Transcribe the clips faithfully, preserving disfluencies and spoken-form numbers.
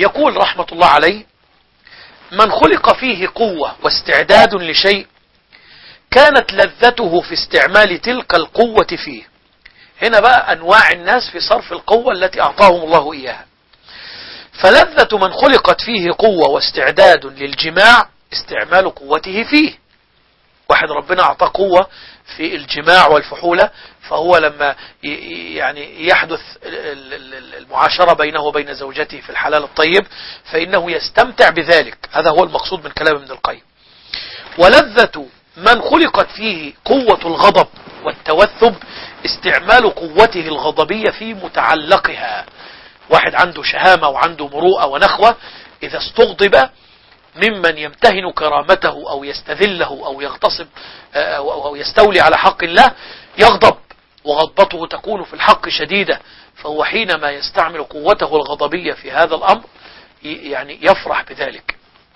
يقول رحمة الله عليه: من خلق فيه قوة واستعداد لشيء كانت لذته في استعمال تلك القوة فيه. هنا بقى أنواع الناس في صرف القوة التي أعطاهم الله إياها. فلذة من خلقت فيه قوة واستعداد للجماع استعمال قوته فيه. واحد ربنا أعطاه قوة في الجماع والفحولة، فهو لما يعني يحدث المعاشرة بينه وبين زوجته في الحلال الطيب فإنه يستمتع بذلك. هذا هو المقصود من كلام ابن القيم. ولذة من خلقت فيه قوة الغضب والتوثب استعمال قوته الغضبية في متعلقها. واحد عنده شهامة وعنده مروءة ونخوة، إذا استغضب ممن يمتهن كرامته أو يستذله أو يغتصب أو يستولي على حق الله يغضب، وغضبته تكون في الحق شديدة، فهو حينما يستعمل قوته الغضبية في هذا الأمر يعني يفرح بذلك.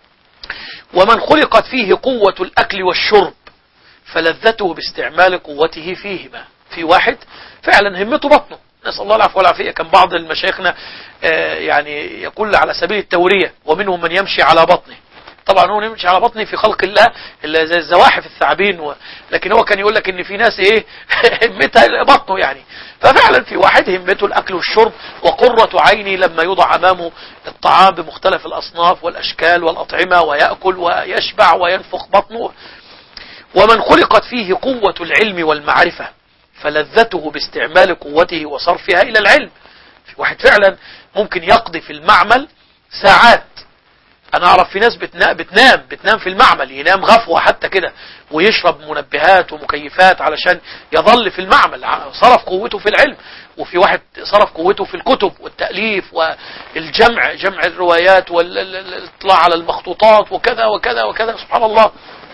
ومن خلقت فيه قوة الأكل والشرب فلذته باستعمال قوته فيهما. في واحد فعلا همته بطنه، نسأل الله العفو والعافية. كان بعض المشايخنا يعني يقول على سبيل التورية: ومنهم من يمشي على بطنه. طبعا هو يمشي على بطنه في خلق الله اللي زي الزواحف الثعابين و... لكن هو كان يقول لك ان في ناس ايه همتها بطنه يعني. ففعلا في واحد همته الاكل والشرب، وقرة عيني لما يوضع امامه الطعام بمختلف الاصناف والاشكال والاطعمة ويأكل ويشبع وينفخ بطنه. ومن خلقت فيه قوة العلم والمعرفة فلذته باستعمال قوته وصرفها الى العلم. في واحد فعلا ممكن يقضي في المعمل ساعات. انا اعرف في ناس بتنام بتنام بتنام في المعمل، ينام غفوة حتى كده، ويشرب منبهات ومكيفات علشان يظل في المعمل، صرف قوته في العلم. وفي واحد صرف قوته في الكتب والتأليف والجمع، جمع الروايات والاطلاع على المخطوطات وكذا وكذا وكذا، سبحان الله.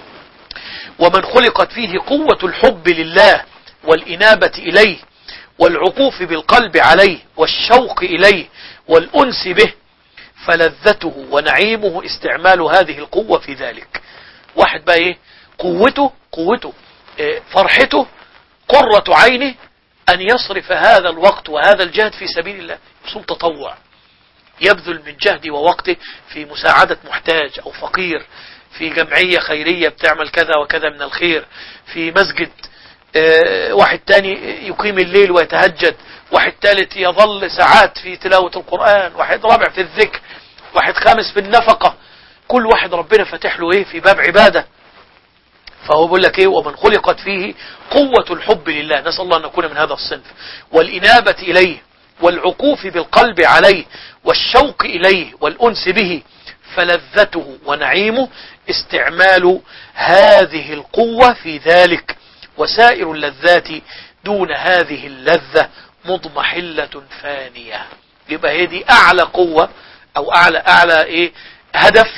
ومن خلقت فيه قوة الحب لله والإنابة إليه والعطوف بالقلب عليه والشوق إليه والأنس به فلذته ونعيمه استعمال هذه القوة في ذلك. واحد بقى ايه قوته قوته إيه فرحته قرة عينه أن يصرف هذا الوقت وهذا الجهد في سبيل الله، يصوم تطوع، يبذل من جهده ووقته في مساعدة محتاج أو فقير، في جمعية خيرية بتعمل كذا وكذا من الخير، في مسجد. اه واحد تاني يقيم الليل ويتهجد، واحد ثالث يظل ساعات في تلاوة القرآن، واحد رابع في الذكر، واحد خامس في النفقة. كل واحد ربنا فتح له ايه في باب عبادة. فهو بيقول لك ايه: ومن خلقت فيه قوة الحب لله، نسأل الله أن نكون من هذا الصنف، والإنابة إليه والعكوف بالقلب عليه والشوق إليه والأنس به فلذته ونعيمه استعمال هذه القوة في ذلك. وسائر اللذات دون هذه اللذة مضمحلة فانية. يبقى هي دي أعلى قوة أو أعلى أعلى إيه هدف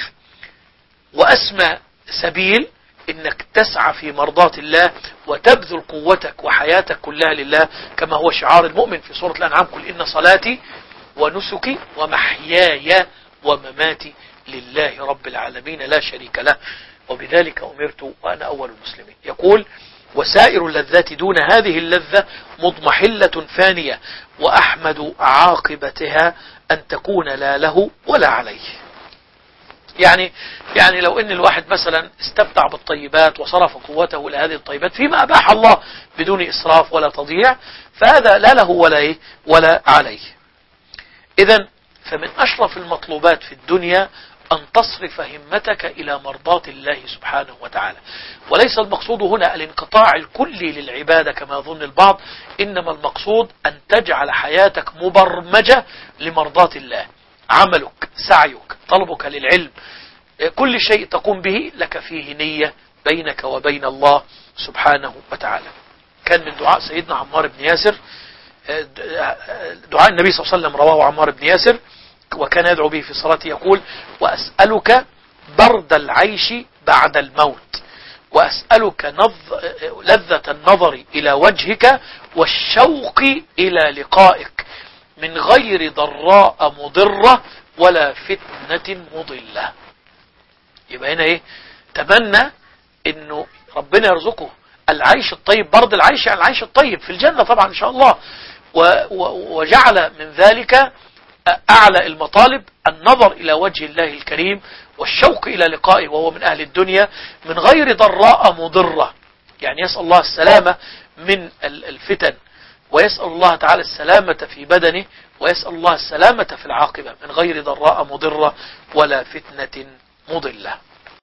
وأسمى سبيل إنك تسعى في مرضاة الله وتبذل قوتك وحياتك كلها لله، كما هو شعار المؤمن في سورة الأنعام: قل إن صلاتي ونسكي ومحياي ومماتي لله رب العالمين لا شريك له وبذلك أمرت وأنا أول المسلمين. يقول: وسائر اللذات دون هذه اللذة مضمحلة فانية وأحمد عاقبتها أن تكون لا له ولا عليه. يعني يعني لو ان الواحد مثلا استمتع بالطيبات وصرف قوته إلى هذه الطيبات فيما أباح الله بدون إسراف ولا تضييع، فهذا لا له ولا إيه ولا عليه. إذن فمن أشرف المطلوبات في الدنيا أن تصرف همتك إلى مرضاة الله سبحانه وتعالى. وليس المقصود هنا الانقطاع الكلي للعبادة كما يظن البعض، إنما المقصود أن تجعل حياتك مبرمجة لمرضاة الله. عملك، سعيك، طلبك للعلم، كل شيء تقوم به لك فيه نية بينك وبين الله سبحانه وتعالى. كان من دعاء سيدنا عمار بن ياسر، دعاء النبي صلى الله عليه وسلم رواه عمار بن ياسر وكان يدعو به في صلاته، يقول: وأسألك برد العيش بعد الموت، وأسألك نظ... لذة النظر إلى وجهك والشوق إلى لقائك من غير ضراء مضرة ولا فتنة مضلة. يبقى هنا ايه؟ تمنى انه ربنا يرزقه العيش الطيب، برد العيش يعني العيش الطيب في الجنة طبعا ان شاء الله، و... و... وجعل من ذلك أعلى المطالب النظر إلى وجه الله الكريم والشوق إلى لقائه وهو من أهل الدنيا من غير ضراء مضرة. يعني يسأل الله السلامة من الفتن، ويسأل الله تعالى السلامة في بدنه، ويسأل الله السلامة في العاقبة من غير ضراء مضرة ولا فتنة مضلة.